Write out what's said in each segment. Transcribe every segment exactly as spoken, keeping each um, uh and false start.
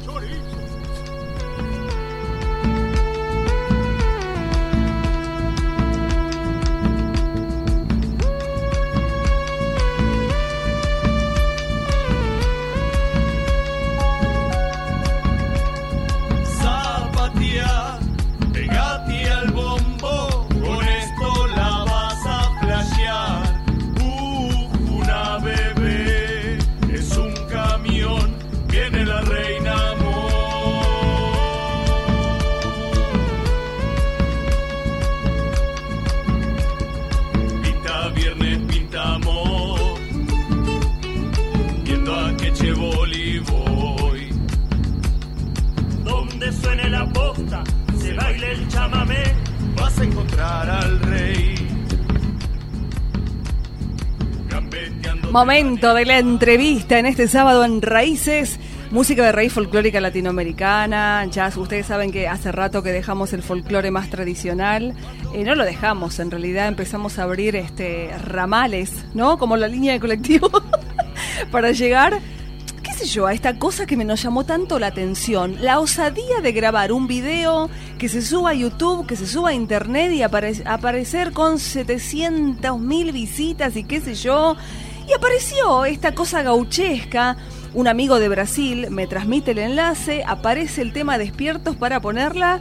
Momento de la entrevista en este sábado en Raíces, música de raíz folclórica latinoamericana. Ya ustedes saben que hace rato que dejamos el folclore más tradicional. Eh, no lo dejamos, en realidad empezamos a abrir este ramales, ¿no? Como la línea de colectivo para llegar, qué sé yo, a esta cosa que me nos llamó tanto la atención. La osadía de grabar un video que se suba a YouTube, que se suba a internet y apare- aparecer con setecientas mil visitas y qué sé yo. Y apareció esta cosa gauchesca. Un amigo de Brasil me transmite el enlace, aparece el tema Despiertos para ponerla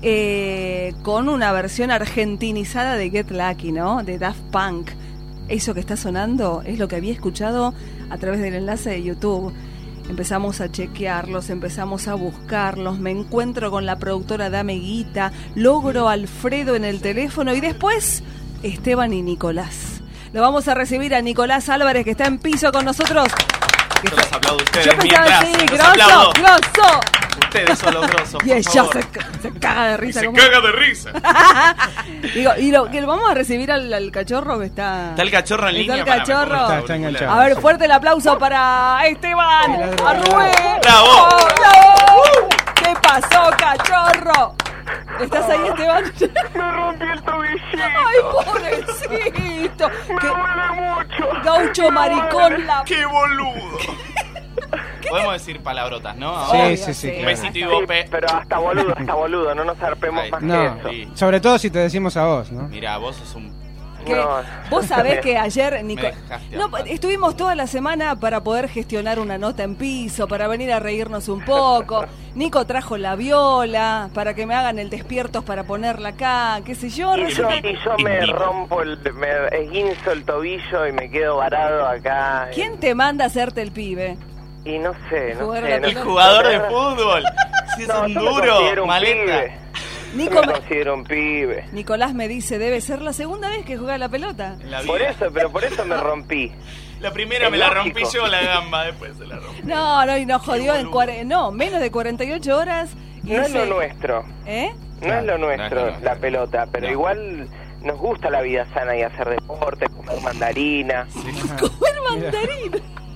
eh, con una versión argentinizada de Get Lucky, ¿no? De Daft Punk. Eso que está sonando es lo que había escuchado a través del enlace de YouTube. Empezamos a chequearlos, empezamos a buscarlos, me encuentro con la productora Dame Guita, logro a Alfredo en el teléfono y después Esteban y Nicolás. Lo vamos a recibir a Nicolás Álvarez, que está en piso con nosotros. Yo los aplaudo a ustedes. Yo pensaba, mientras, sí, los grosso, aplaudo. grosso. Ustedes son los grosos. Y ella se, se caga de risa. Y se como... caga de risa. Digo, y lo que vamos a recibir al, al cachorro que está... Está el cachorro en está línea. el cachorro. Está, está enganchado. A ver, fuerte el aplauso para Esteban, a Rubén. ¡Bravo! ¡Oh, bravo! ¿Qué pasó, cachorro? ¿Estás ahí, Esteban? Me rompí el tobillito. Ay, pobrecito. Me Qué duele mucho. gaucho maricón la... ¡Qué boludo! Podemos decir palabrotas, ¿no? Sí, Ahora, sí, sí. Un claro. besito y Sí, bope. pero hasta boludo, hasta boludo, no nos zarpemos Ay, más No, que eso. Sí. sobre todo si te decimos a vos, ¿no? Mira, vos sos un... Que No. vos sabés que ayer Nico... Me dejaste no, hablar. estuvimos toda la semana para poder gestionar una nota en piso, para venir a reírnos un poco. Nico trajo la viola para que me hagan el despiertos para ponerla acá, qué sé yo. Y yo, resulta- y yo me rompo, el, me esguinzo el tobillo y me quedo varado acá. ¿Quién te manda a hacerte el pibe? Y no sé, no Jugar a sé. la no El pelota. sé. jugador de fútbol. Si es No, un yo me duro, considero un maleta. pibe. Nico Yo me me- considero un pibe. Nicolás me dice, debe ser la segunda vez que juega la pelota. En la Por vida. eso, pero por eso me rompí. La primera Es me la lógico. rompí yo, la gamba, después se la rompí. No, no, y nos jodió en boludo. cuare... no, menos de cuarenta y ocho horas. y No es lo se- nuestro. ¿Eh? No es lo nuestro, No es lo la pelota, pero No. igual nos gusta la vida sana y hacer deporte, comer mandarina. Comer mandarina.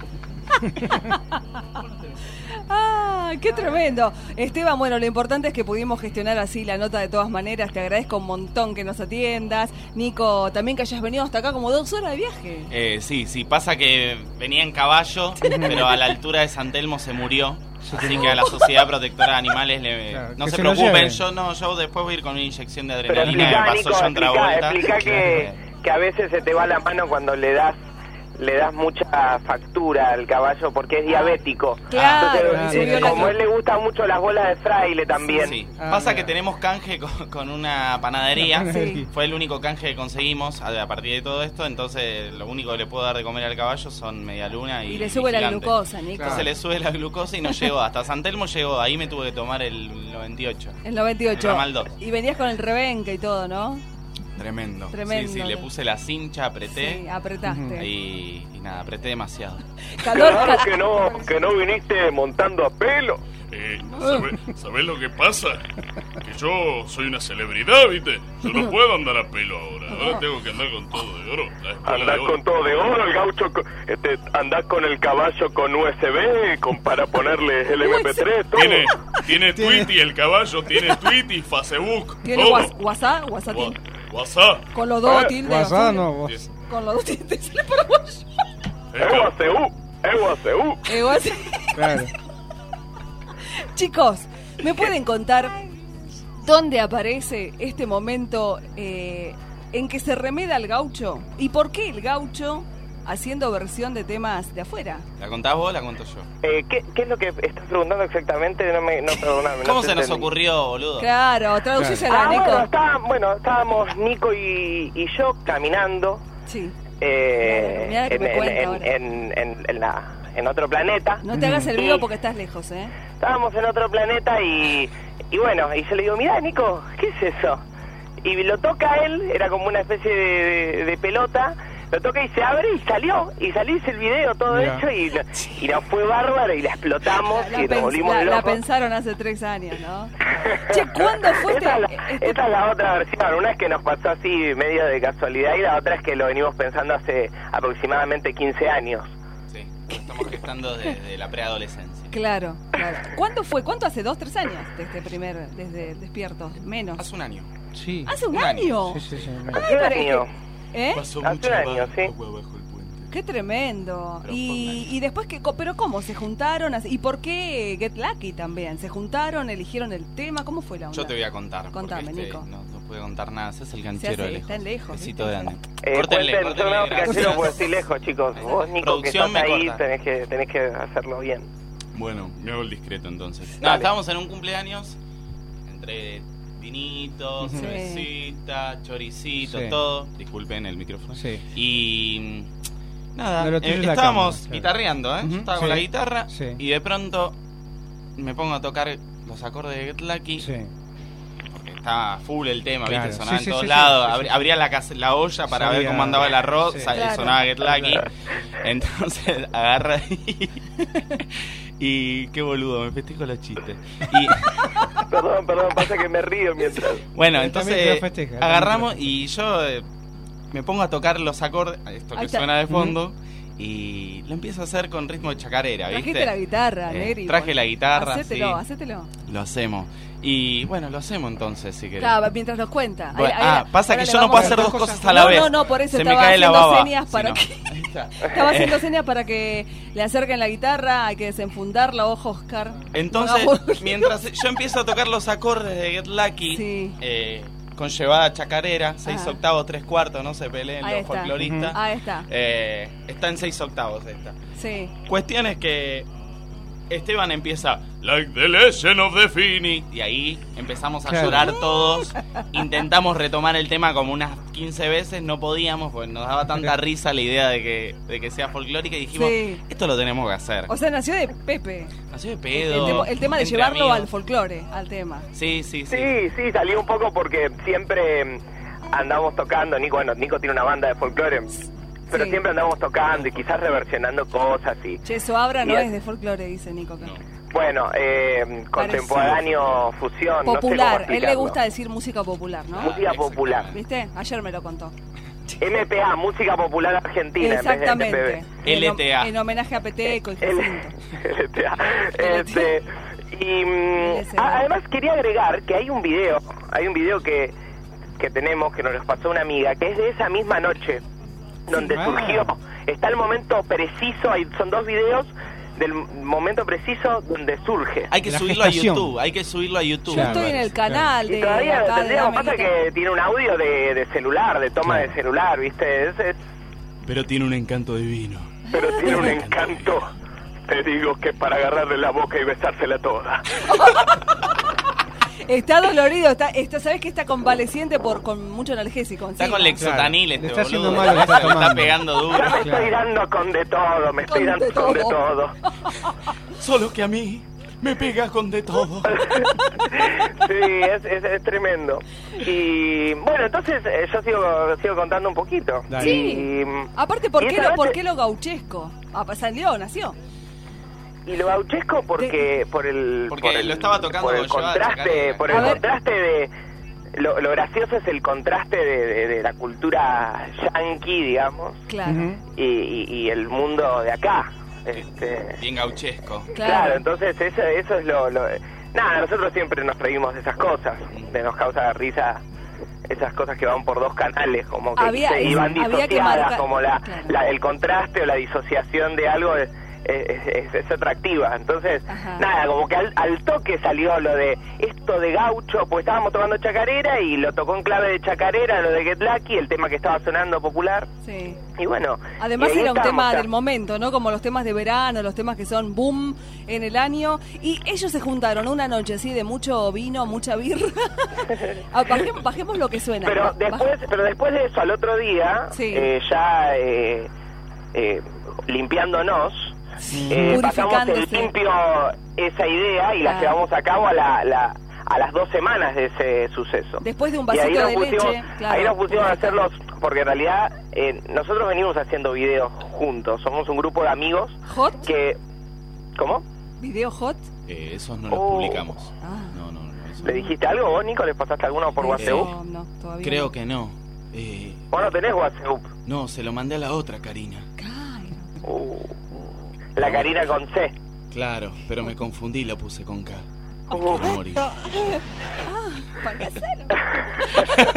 Ah, qué tremendo. Esteban, bueno, lo importante es que pudimos gestionar así la nota de todas maneras. Te agradezco un montón que nos atiendas. Nico, también que hayas venido hasta acá como dos horas de viaje. Eh, sí, sí, pasa que venía en caballo, pero a la altura de San Telmo se murió. Así que a la Sociedad Protectora de Animales le... Claro, no que se se lo preocupen, lleven. yo no, yo después voy a ir con una inyección de Pero adrenalina que explica, me Nico, pasó John explica, Travolta. explica que, que a veces se te va la mano cuando le das le das mucha factura al caballo porque es diabético. Claro, Entonces, y subió eh, la- como a él le gustan mucho las bolas de fraile también. Sí, Ah, pasa mira. que tenemos canje con, con una panadería. Una panadería. Sí. Fue el único canje que conseguimos a, a partir de todo esto. Entonces, lo único que le puedo dar de comer al caballo son media luna y. Y le sube la gigante. glucosa, Nico. Entonces le sube la glucosa y no llegó. Hasta San Telmo llegó. Ahí me tuve que tomar el noventa y ocho. El noventa y ocho. Ramal dos. Y venías con el rebenque y todo, ¿no? Tremendo. Tremendo. Sí, sí, le puse la cincha, apreté. Sí, apretaste. Y, y nada, apreté demasiado. Calor, Qué raro cal- que no, que no viniste montando a pelo. Eh, ¿sabés, ¿Sabés lo que pasa? Que yo soy una celebridad, ¿viste? Yo no puedo andar a pelo ahora. Ahora tengo que andar con todo de oro. La escuela Andás de oro. con todo de oro, el gaucho, co- este, andás con el caballo con U S B con, para ponerle el M P tres, todo. Tiene, tiene Tweety, el caballo tiene Tweety, Facebook. ¿Tiene todo. guas- WhatsApp? WhatsApp. Wa- WhatsApp. Con los dos Eh, tildes. WhatsApp azul. no, vos. Es- Con los dos tildes. Sale paraguayo. es Ewa C U, Ewa C U. Eh, WhatsApp. Claro. Chicos, ¿me pueden contar dónde aparece este momento eh, en que se remeda al gaucho? ¿Y por qué el gaucho haciendo versión de temas de afuera? ¿La contás vos o la cuento yo? Eh, ¿qué, ¿Qué es lo que estás preguntando exactamente? No me, no, perdóname, no ¿Cómo te se nos entendí. ocurrió, boludo? Claro, traducísela, Ah, Nico. bueno, está, bueno, estábamos Nico y, y yo caminando Sí. eh, Mirá lo que en, me en, cuenta en, ahora. en, en, en la, en otro planeta. No te hagas el vivo porque estás lejos, ¿eh? Estábamos en otro planeta y, y bueno, y yo le digo, mirá, Nico, ¿qué es eso? Y lo toca él, era como una especie de, de, de pelota, lo toca y se abre y salió, y salís el video todo Mirá. hecho y, y nos fue bárbaro y la explotamos La, y nos pens- volvimos la- la locos. pensaron hace tres años, ¿no? Che, ¿cuándo fue esta, es la, este- este- esta es la otra versión, una es que nos pasó así medio de casualidad y la otra es que lo venimos pensando hace aproximadamente quince años. Sí, lo estamos gestando desde la preadolescencia. Claro, claro. ¿Cuándo fue? ¿Cuánto hace? ¿Dos, tres años? Desde primer, desde Despierto. Menos. Hace un año. Sí. ¿Hace un, un año? año. Sí, sí, sí. Ay, Hace un pero es año. que- ¿Eh? Pasó Hace mucho un año, agua sí. bajo el puente. Qué tremendo. Pero Y, fue y después, que, ¿pero cómo? ¿Se juntaron? así? ¿Y por qué Get Lucky también? ¿Se juntaron? ¿Eligieron el tema? ¿Cómo fue la onda? Yo te voy a contar. Contame, porque este Nico. No, no puede contar nada. Ese es el Se ganchero hace- de lejos. están lejos, Besito ¿viste? de Andy. Eh, Córtenle, cuenten, córtenle, yo no, gracias. casero, porque estoy lejos, chicos. Ahí está. Vos, Nico, que Producción estás me ahí, corta. tenés que, tenés que hacerlo bien. Bueno, me hago el discreto entonces. Dale. No, estábamos en un cumpleaños entre vinitos, Sí. cervecita, choricito, Sí. todo. Disculpen el micrófono. Sí. Y nada, No, lo tuyo eh, es la estábamos cámara, claro. guitarreando, ¿eh? Yo Ujú, estaba sí. con la guitarra Sí. y de pronto me pongo a tocar los acordes de Get Lucky. Sí. Porque estaba full el tema, Claro. ¿viste? Sonaba Sí, en sí, todos sí, lados. sí, sí, Abri- sí. Abría la, cas- la olla para ver Sabía- cómo andaba el arroz, sí. sa- Claro. sonaba Get Lucky. Entonces agarra y, y qué boludo, me festejo los chistes. Y Perdón, perdón, pasa que me río mientras... bueno, Él también te entonces lo festeja, él agarramos también te lo y yo eh, me pongo a tocar los acordes, esto Ahí que está. suena de fondo, y lo empiezo a hacer con ritmo de chacarera, ¿viste? Trajiste la guitarra, Eh, Neri. traje bueno. la guitarra, Hacételo, sí. hacételo. Lo hacemos. Y bueno, lo hacemos entonces, si querés. Claro, mientras nos cuenta. Ahí- Bueno, ahí- ah, pasa ahora que le yo no vamos puedo a- hacer dos dos cosas cosas. a la No, vez. no, no, por eso Se me estaba cae la haciendo baba. señas para Si no. que- Ahí está. Estaba Eh, haciendo señas para que le acerquen la guitarra, hay que desenfundarla, ojo, Oscar. Entonces, Hagamos- mientras yo empiezo a tocar los acordes de Get Lucky, Sí. eh, con llevada chacarera, seis Ajá. octavos, tres cuartos, no se peleen Ahí los está. folcloristas. Ahí está, Eh, está en seis octavos esta. sí. Cuestión es que Esteban empieza Like the Legend of the Phoenix y ahí empezamos a Claro. llorar todos. Intentamos retomar el tema como unas quince veces, no podíamos porque nos daba tanta risa la idea de que, de que sea folclórica y dijimos, Sí. esto lo tenemos que hacer. O sea, nació de Pepe. Nació de El, pedo. tema- el tema de entre llevarlo amigos. al folclore, al tema. Sí, sí, sí. Sí, sí, salió un poco porque siempre mm, andamos tocando, Nico, bueno, Nico tiene una banda de folclore, pero Sí. siempre andamos tocando y quizás reversionando cosas y, Che, Soabra no Bien. es de folclore, dice Nico acá. No. bueno, eh, contemporáneo, fusión, no sé cómo Popular, él le explicarlo. gusta decir música popular, ¿no? Música Ah, popular. ¿Viste? Ayer me lo contó. M P A, Música Popular Argentina, Exactamente. en vez de L T A. En, en homenaje a Peteco y M P B. Jacinto. L T A. Este, y mm, L S D. a- además quería agregar que hay un video, hay un video que, que tenemos, que nos lo pasó una amiga, que es de esa misma noche, donde Ah. surgió, está el momento preciso, hay, son dos videos del momento preciso donde surge. Hay que La subirlo gestación. a YouTube, hay que subirlo a YouTube. Yo Claro, estoy en el claro. canal Y de todavía acá de tendríamos, pasa Amiguita. que tiene un audio de, de celular, de toma Claro. de celular, ¿viste? Es, es- Pero tiene un encanto divino. pero tiene un encanto, te digo que para agarrarle la boca y besársela toda. Está dolorido, está, está, ¿sabes que está convaleciente por con mucho analgésico Está encima? con lexotanil Claro, este le está haciendo boludo. mal lo que está Le está tomando. pegando duro. Ya me Claro. estoy dando con de todo, me estoy Con dando de con de todo. todo. Solo que a mí me pega con de todo. Sí, es, es, es tremendo. Y bueno, entonces eh, yo sigo, sigo contando un poquito. Dale. Sí. Y, mm, Aparte, ¿por y qué, esa lo, noche- ¿por qué lo gauchesco? Ah, pues salió, nació. y lo gauchesco porque por el Porque por el, lo estaba tocando por el con Joa contraste, Chacarera. por A el ver. contraste de lo, lo gracioso es el contraste de, de- de la cultura yankee, digamos, Claro, Ujú. y, y- y el mundo de acá. Este, Bien gauchesco. Claro, claro. entonces eso, eso es lo, lo... Nada, nosotros siempre nos reímos de esas cosas, de nos causa risa esas cosas que van por dos canales, como que Había- se iban había que disociadas, marcar- como la, claro. la- el contraste o la disociación de algo, es, es, es, es atractiva. Entonces, Ajá. nada, como que al, al toque salió lo de esto de gaucho, pues estábamos tocando chacarera y lo tocó en clave de chacarera, lo de Get Lucky, el tema que estaba sonando popular. Sí. Y bueno, Además y ahí era un estábamos tema ya. del momento, ¿no? Como los temas de verano, los temas que son boom en el año. Y ellos se juntaron una noche así de mucho vino, mucha birra. Ah, bajemos, bajemos lo que suena. Pero Ba- después, pero después de eso, al otro día, Sí. eh, ya eh, eh, limpiándonos, eh, pasamos el Purificándose. limpio esa idea y la Ah. llevamos a cabo a, la, la- a las dos semanas de ese suceso. Después de un Y vasito ahí nos de pusimos, leche. Claro, ahí nos pusimos a purificando. hacerlos, porque en realidad eh, nosotros venimos haciendo videos juntos, somos un grupo de amigos ¿Hot? que... ¿Cómo? ¿Video hot? Eh, esos no los Oh. publicamos. Ah. No, no, no. eso ¿Le no. dijiste algo vos, Nico? ¿Le pasaste alguno por WhatsApp? No, no, todavía Creo no. que no. Eh, ¿Vos no tenés WhatsApp? no, se lo mandé a la otra Karina. Ay, no. Uh, la Karina con C. Claro, pero me confundí, lo puse con K. Uh. Quiero morir. ¿Para hacer?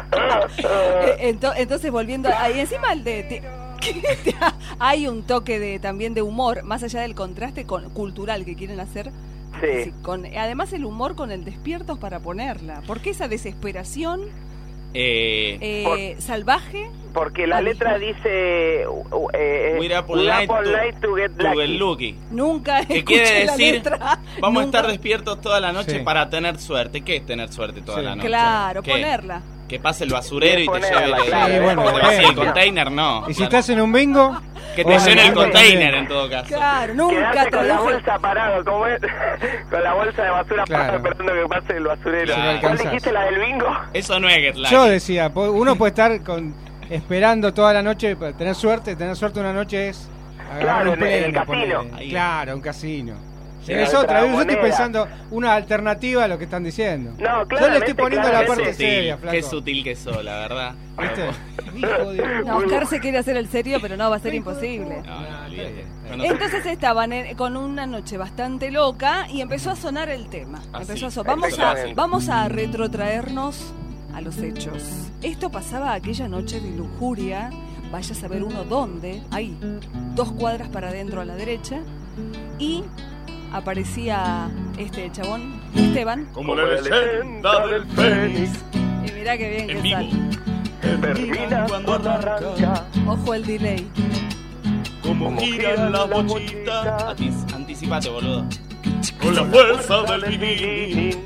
Eh, ento- entonces volviendo ahí encima el de, de- que hay un toque de también de humor más allá del contraste con, cultural que quieren hacer. Sí. Sí, con, además el humor con el despiertos para ponerla. ¿Por qué esa desesperación Eh, eh, salvaje? Porque la Ah, letra dice uh, eh, We're up all we're night up all to- night to get to lucky. get lucky. Nunca ¿Qué escuché quiere la decir? letra. Vamos a Nunca. estar despiertos toda la noche Sí. para tener suerte. ¿Qué es tener suerte toda Sí. la noche? Claro, ¿Qué? ponerla. Que pase el basurero y te Ponerla, lleve el, claro, Sí, bueno, que te vacíe el depende. container, no. Y si claro. estás en un bingo, Que te bueno, llene el bingo container también. en todo caso. Claro, nunca Quedarte con la traduje. bolsa parado, ¿cómo es? Con la bolsa de basura Claro. parada esperando que pase el basurero. Claro. ¿Cuál alcanzás. dijiste, la del bingo? Eso no es Get Lucky. yo decía, po- uno puede estar con, esperando toda la noche para tener suerte. Tener suerte una noche es agarrar Claro, un en el premio, casino. ponele. Ahí. Claro, un casino. Sí, es la otra, yo estoy moneda. pensando una alternativa a lo que están diciendo. No, Yo le estoy claramente, poniendo la Qué claramente. parte sutil, seria, flaco. qué sutil que sos, la verdad. ¿Viste? Hijo de- No, Oscar se quiere hacer el serio, pero no, va a ser imposible. No, no, olvídate. está Cuando- Entonces estaban en- con una noche bastante loca y empezó a sonar el tema. Ah, Empezó sí. a sonar. Vamos a, Exactamente. vamos a retrotraernos a los hechos. Esto pasaba aquella noche de lujuria. Vaya a saber uno dónde. Ahí, dos cuadras para adentro a la derecha. Y aparecía este chabón, Esteban. Como la leyenda del Fénix. Y mirá qué bien En que vivo. sale. Termina cuando arranca. Ojo el delay. Como gira la bochita. Antis- Anticipate, boludo. Con la fuerza del vinil.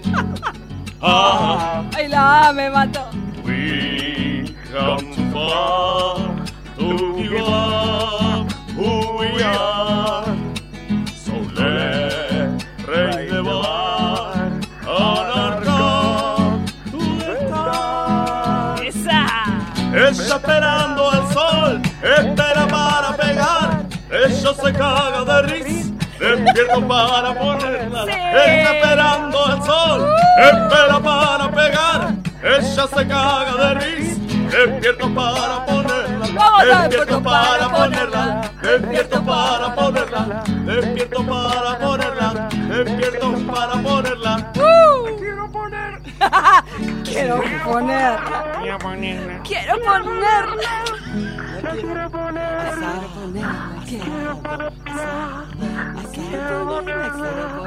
Ah, ¡Ay, la me mató! we come too far to give up who we are. So let raise the bar on our come to the star. ¡Esa! Está esperando al sol, espera para pegar. Ella se caga de risa, despierto para ponerla. Sí. Está esperando al sol, espera para pegar. Ella se caga de risa, despierto para ponerla. Vamos a Despierto para ponerla, despierto para ponerla, despierto para ponerla, despierto para ponerla. Quiero poner. Quiero ponerla. Quiero ponerla. Quiero ponerla. Quiero ponerla. Quiero ponerla. Quiero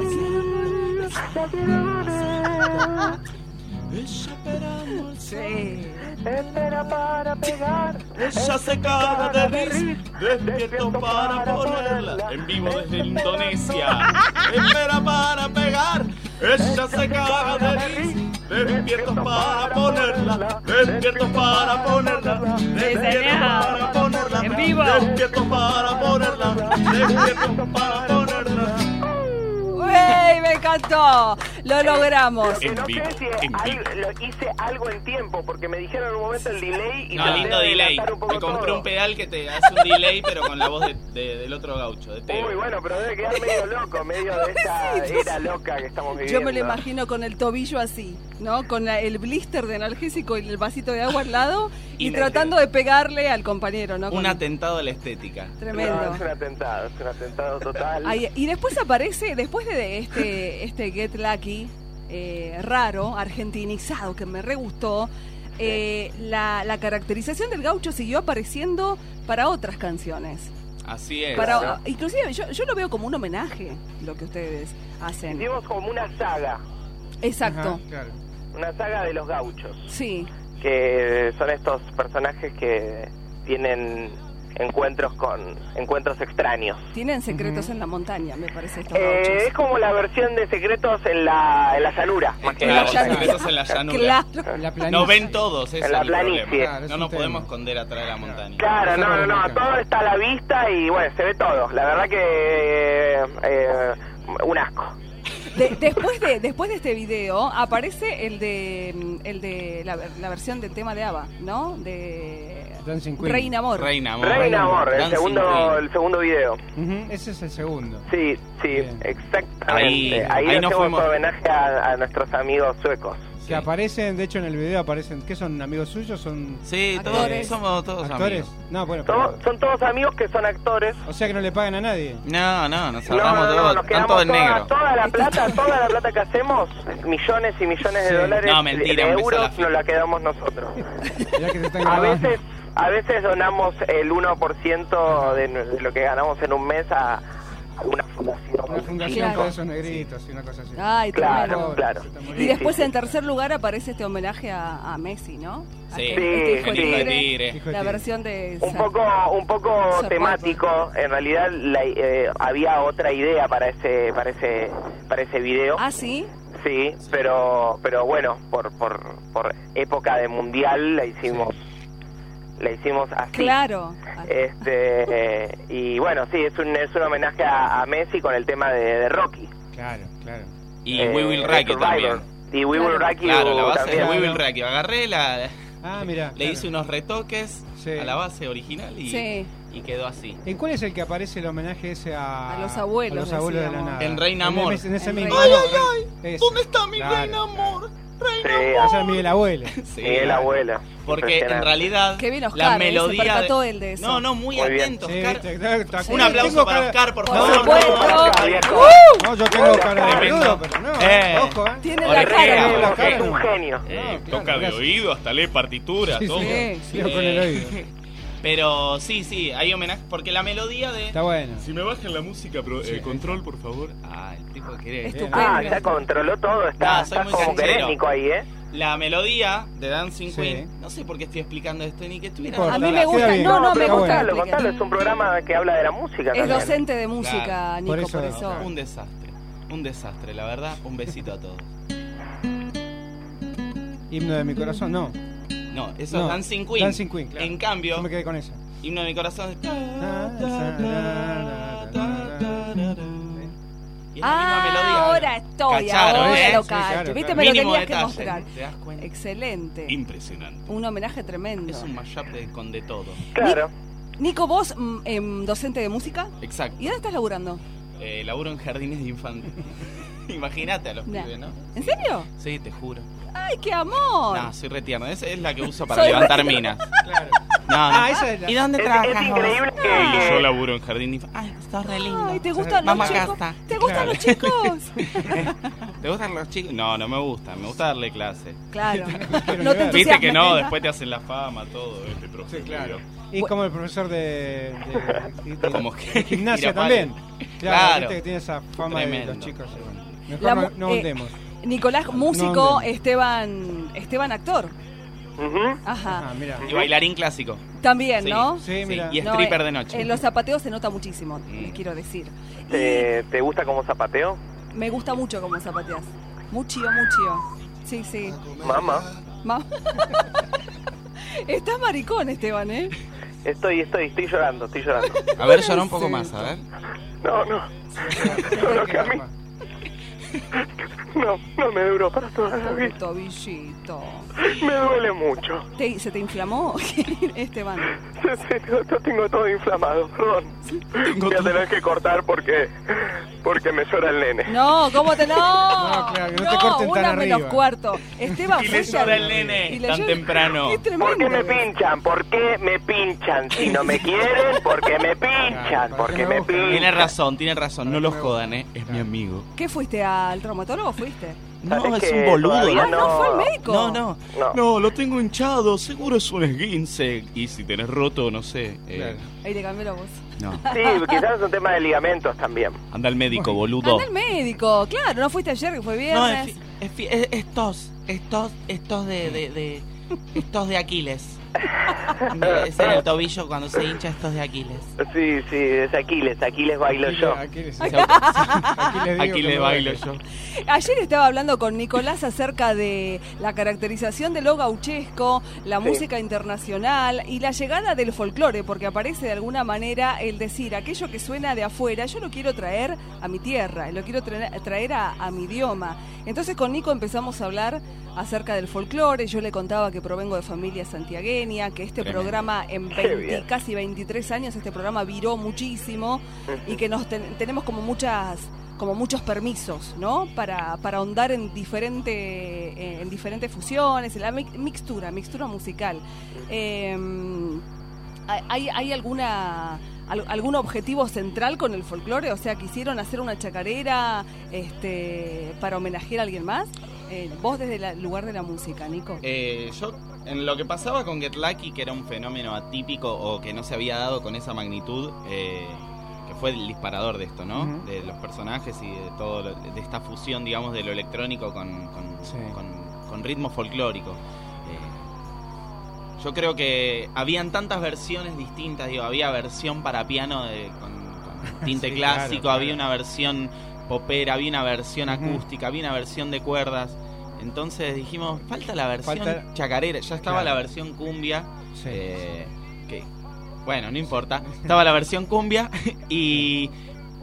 ponerla. Sí. Espera para pegar. Ella se caga de risa, despierto para ponerla. En vivo desde Indonesia. Espera para pegar. Ella se caga de risa, despierto para ponerla. Despierto para ponerla. Despierto para ponerla. En vivo. Despierto para ponerla. Despierto para ponerla. ¡Uy! ¡Me encantó! Lo logramos. Que no vivo, sé si en al- vivo. lo hice algo en tiempo, porque me dijeron en un momento el delay y No, traté lindo de delay. adelantar un poco Me compré todo. un pedal que te hace un delay, pero con la voz de, de- del otro gaucho, de Teo. Uy, bueno, pero debe quedar medio loco, medio de esta era loca que estamos viviendo. Yo me lo imagino con el tobillo así, ¿no? Con la- el blister de analgésico y el vasito de agua al lado y, Y- tratando de pegarle al compañero, ¿no? Un Con- atentado a la estética. Tremendo. No, es un atentado, es un atentado total. Ahí- y después aparece, después de este, este Get Lucky eh, raro, argentinizado, que me re gustó, eh, la, la caracterización del gaucho siguió apareciendo para otras canciones. Así es. Para, inclusive yo, yo lo veo como un homenaje lo que ustedes hacen. Hicimos como una saga, Exacto. Ajá, claro. una saga de los gauchos, Sí. que son estos personajes que tienen encuentros con encuentros extraños. Tienen secretos en la montaña, me parece, estos Eh, es gauchos. como la versión de secretos en la, en la llanura, más que Claro, nada. llanura. secretos en la llanura. Claro. La planicie. Nos ven todos, ese En es la el problema. planicie. Claro, es No un nos tema. podemos esconder atrás de la montaña. Claro, no, no, no, Acá. todo está a la vista y bueno, se ve todo. La verdad que eh, eh, un asco. De- después de después de este video aparece el de mm, el de la, la versión del tema de ABBA, ¿no? De Dancing Queen. Reina Amor. Reina Amor. Reina Amor, el Dancing segundo, Queen. el segundo video. Ujú, ese es el segundo. Sí, sí, Bien. exactamente. Ahí- Ahí, ahí le nos hacemos fuimos. homenaje a, a nuestros amigos suecos. Que aparecen, de hecho en el video aparecen, ¿qué son? ¿Amigos suyos? ¿Son Sí, todos Actores. somos todos actores? amigos. No, bueno, Todos- pero- son todos amigos que son actores. o sea que no le pagan a nadie. No, no, nos No, ahorramos no, no, todo, nos están quedamos todos en toda, negro. toda la plata, toda la plata que hacemos, millones y millones de Sí. dólares, No, mentira, de un beso a la euros, FIFA. nos la quedamos nosotros. Ya que te están A grabando. veces, a veces donamos el uno por ciento de, de lo que ganamos en un mes a, a una fundación. Una fundación Claro. para esos negritos y una cosa así. Ay, Claro, tremendo. claro. Y después en tercer lugar aparece este homenaje a, a Messi, ¿no? Sí, Aquel- Sí, este hijo el de hijo de tigre, tigre. Hijo de la tigre. versión de Un Sa- poco, un poco Zarpazo. temático. En realidad la- eh, había otra idea para ese, para ese, para ese video. Ah, sí. Sí, pero, pero bueno, por, por, por época de mundial la hicimos, la hicimos así. Claro. Este eh, y bueno, sí, es un, es un homenaje a, a Messi con el tema de, de Rocky. Claro, claro. Y Eh, We Will de Rock You Survivor. también. Y We Will Claro. Rock You Claro, la base también. de We Will Rock You. Agarré la... Ah, mira. Le claro. hice unos retoques Sí. a la base original y, Sí. y quedó así. ¿En cuál es el que aparece el homenaje ese a, A los abuelos, a los abuelos de la decíamos. nada? En Reina En Amor. ese- En ese En mismo. Reina- Ay, Ese. ¿Dónde está mi Claro, reina amor? Reina Sí, O sea, Miguel Abuelo. Sí, y el abuelo. Porque en Impresionante. realidad Qué bien Oscar, la ¿eh? melodía Se percató de- él de eso. No, no, muy, Muy bien. atento, Sí, Oscar. viste, está- está- Un sí, aplauso tengo para cara- Oscar, por Por favor. supuesto. Oscar, viejo. No, yo tengo cara de Tremendo. boludo, pero no. Eh. Ojo, ¿eh? Tiene Oreja. la cara. Tengo la cara, Es un no. genio. Eh, No, claro, toca de gracias. oído, hasta lee partitura, Sí, todo. sí, Sí, sí, con el oído. Pero sí, sí, hay homenaje porque la melodía de... Está bueno. Si me bajan la música, pero, Sí. eh, control, por favor. Ah, el tipo quiere... Estupendo. Ah, ya controló todo. Está, No, soy está muy como canchero. Berénico ahí, ¿eh? La melodía de Dancing Sí. Queen, no sé por qué estoy explicando esto, ni que estuviera... No importa, A mí me queda gusta, bien. no, no, me Está gusta. bueno. Contalo, contalo. Es un programa que habla de la música Es también. docente de música, Claro. Nico, Por por eso- eso. Un desastre, un desastre, la verdad, un besito a todos. Himno de mi corazón, no. No, eso No, es Dancing Queen. Dancing Queen, claro. En cambio, Yo me quedé con eso. himno de mi corazón es... Y es la misma Ah, melodía. ahora estoy, Cacharon, ahora ¿eh? lo Sí, cacho. claro, Viste, claro. me lo Mínimo tenías que detalle, mostrar. ¿te das cuenta? Excelente. Impresionante. Un homenaje tremendo. Es un mashup de, con de todo. Claro. Nico, vos, mm, em, docente de música, Exacto. ¿y dónde estás laburando? Eh, laburo en jardines de infantes. Imagínate a los Nah. pibes, ¿no? ¿En serio? Sí, te juro. ¡Ay, qué amor! No, soy retierno. Esa es la que uso para Soy levantar re- minas. Claro. No, no. Ah, esa es la- ¿Y dónde Es, trabajas es vos? increíble que, Y yo que- laburo en jardín infantil. Ay, estás re lindo. Ay, ¿te gustan los Vamos acá chicos? está. ¿Te gustan Claro. los chicos? ¿Te gustan los chicos? No, no me gustan. Me gusta darle clase. Claro. quiero No te ni ver. Viste entusiasmes, que no, ¿no? después te hacen la fama, todo, este profe. Sí, claro. Julio. Y como el profesor de, de, de- Como de que- gimnasia Girapales. también. Claro. viste que tiene esa fama Tremendo. de los chicos. y bueno, mejor La no, mu- no eh, ahondemos. Nicolás, músico, No, no. Esteban, Esteban, actor. Ujú. Ajá. Ah, mira. Y bailarín clásico. También, Sí. ¿no? Sí, mira. Y No, stripper eh, de noche. En los zapateos se nota muchísimo, Mm. les quiero decir. Y ¿Te, ¿Te gusta cómo zapateo? me gusta mucho cómo zapateas. Mucho, mucho. Sí, sí. Mamá. Ma- Estás maricón, Esteban, ¿eh? Estoy, estoy, estoy llorando, estoy llorando. A ver, llora un poco más, a ver. No, no. Solo que a mí no, no me duró para toda la vida. Tobillito. Me duele mucho. ¿Te- ¿Se te inflamó, Esteban? Sí, sí, tengo, tengo todo inflamado, perdón. Voy a tener que cortar porque porque me llora el nene. No, ¿cómo te no? No, claro, que no te corten una tan menos arriba. cuarto. Esteban, Y le fuiste llora al- el nene y le tan llora- temprano. Qué tremendo. ¿Por qué me pinchan? ¿Por qué me pinchan? Si no me quieren, ¿por qué me pinchan? Claro, ¿Por qué me me gusta. Tiene pinchan? razón, tiene razón. No lo jodan, ¿eh? Es mi amigo. ¿Qué fuiste al traumatólogo? ¿Fuiste? fuiste? No, ¿Sabés es que un boludo. todavía Ah, no fue al médico. No, no. No. No, lo tengo hinchado, seguro es un esguince. Y si tenés roto, no sé. eh, Claro. Ahí te cambió la voz. No. Sí, quizás es un tema de ligamentos también. Anda al médico, boludo. Anda al médico, claro, no fuiste ayer que fue No, viernes. es, fi- es, fi- es- estos, estos, estos de, de, de- estos de Aquiles. De- es en el tobillo cuando se hincha estos de Aquiles. Sí, sí, es Aquiles, Aquiles bailo yo. Aquí les, Se- aquí les digo Aquí que le me bailo duele. yo. Ayer estaba hablando con Nicolás acerca de la caracterización de lo gauchesco, la Sí. música internacional y la llegada del folclore, porque aparece de alguna manera el decir, aquello que suena de afuera, yo lo quiero traer a mi tierra, lo quiero traer, traer a, a mi idioma. Entonces con Nico empezamos a hablar acerca del folclore, yo le contaba que provengo de familia santiagueña, que este Tremendo. programa en Qué veinte, bien. casi veintitrés años, este programa viró muchísimo y que nos ten- tenemos como muchas como muchos permisos, ¿no? Para, para ahondar en diferente, en diferentes fusiones, en la mi- mixtura, mixtura musical. Eh, ¿Hay, hay alguna al- algún objetivo central con el folclore? O sea, ¿quisieron hacer una chacarera este, para homenajear a alguien más? Eh, vos desde la- el lugar de la música, Nico. Eh, yo, en lo que pasaba con Get Lucky, que era un fenómeno atípico o que no se había dado con esa magnitud, eh, que fue el disparador de esto, ¿no? Ujú. De los personajes y de todo, lo- de esta fusión, digamos, de lo electrónico con, con, Sí. con- con ritmo folclórico. Eh, yo creo que habían tantas versiones distintas, digo, había versión para piano de, con, con tinte Sí, clásico, claro, había claro. una versión popera, había una versión Ujú. acústica, había una versión de cuerdas. Entonces dijimos, falta la versión Falta- chacarera. Ya estaba Claro. la versión cumbia, Sí. eh, que, bueno, no importa. Estaba la versión cumbia y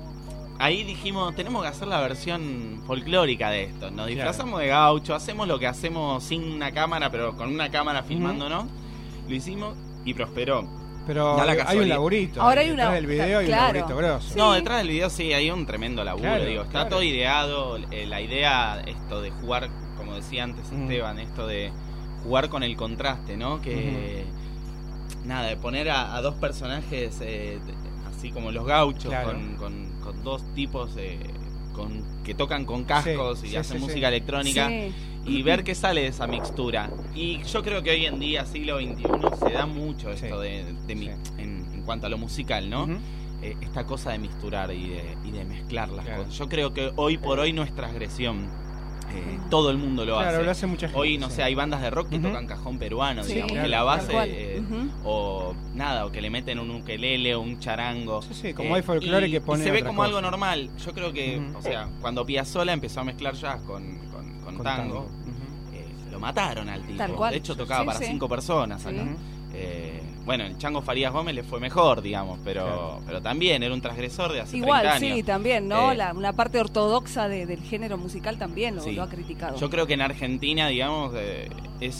ahí dijimos, tenemos que hacer la versión folclórica de esto. Nos disfrazamos de gaucho, hacemos lo que hacemos sin una cámara, pero con una cámara filmándonos. Lo hicimos y prosperó. Pero Da la hay un casualidad. laburito. Ahora hay detrás una- del video hay claro. un laburito grosso. Sí. No, detrás del video sí hay un tremendo laburo, Claro, digo, está claro. todo ideado, eh, la idea, esto de jugar, como decía antes Mm. Esteban, esto de jugar con el contraste, ¿no? Que, nada, de poner a, a dos personajes, eh, de- así como los gauchos, Claro. con, con- con dos tipos eh, con, que tocan con cascos Sí, y sí, hacen sí, sí. música electrónica. Sí. Y ver qué sale de esa mixtura. Y yo creo que hoy en día, siglo veintiuno, se da mucho esto Sí. de, de mi- Sí. en, en cuanto a lo musical, ¿no? Ujú. Eh, esta cosa de mixturar y de, y de mezclar las Claro. cosas. Yo creo que hoy por hoy no es transgresión. Eh, todo el mundo lo Claro, hace. lo hace mucha gente. Hoy, no sí. sé, hay bandas de rock que Ujú. tocan cajón peruano, Sí, digamos, claro, que la tal base, cual. eh, Ujú. o nada, o que le meten un ukelele o un charango. Sí, sí, como hay folclore y- que pone y se ve otra como algo cosa. normal. Yo creo que, Ujú. o sea, cuando Piazzolla empezó a mezclar jazz con, con, con Con tango, Ujú. eh, lo mataron al tipo. Tal cual. De hecho, tocaba Sí, para sí. cinco personas acá. Sí. Eh, bueno, el Chango Farías Gómez le fue mejor, digamos, pero, Claro. pero también era un transgresor de hace Igual, treinta años. sí, también, ¿no? Eh, la, una parte ortodoxa de- del género musical también lo, Sí. lo ha criticado. Yo creo que en Argentina, digamos, eh,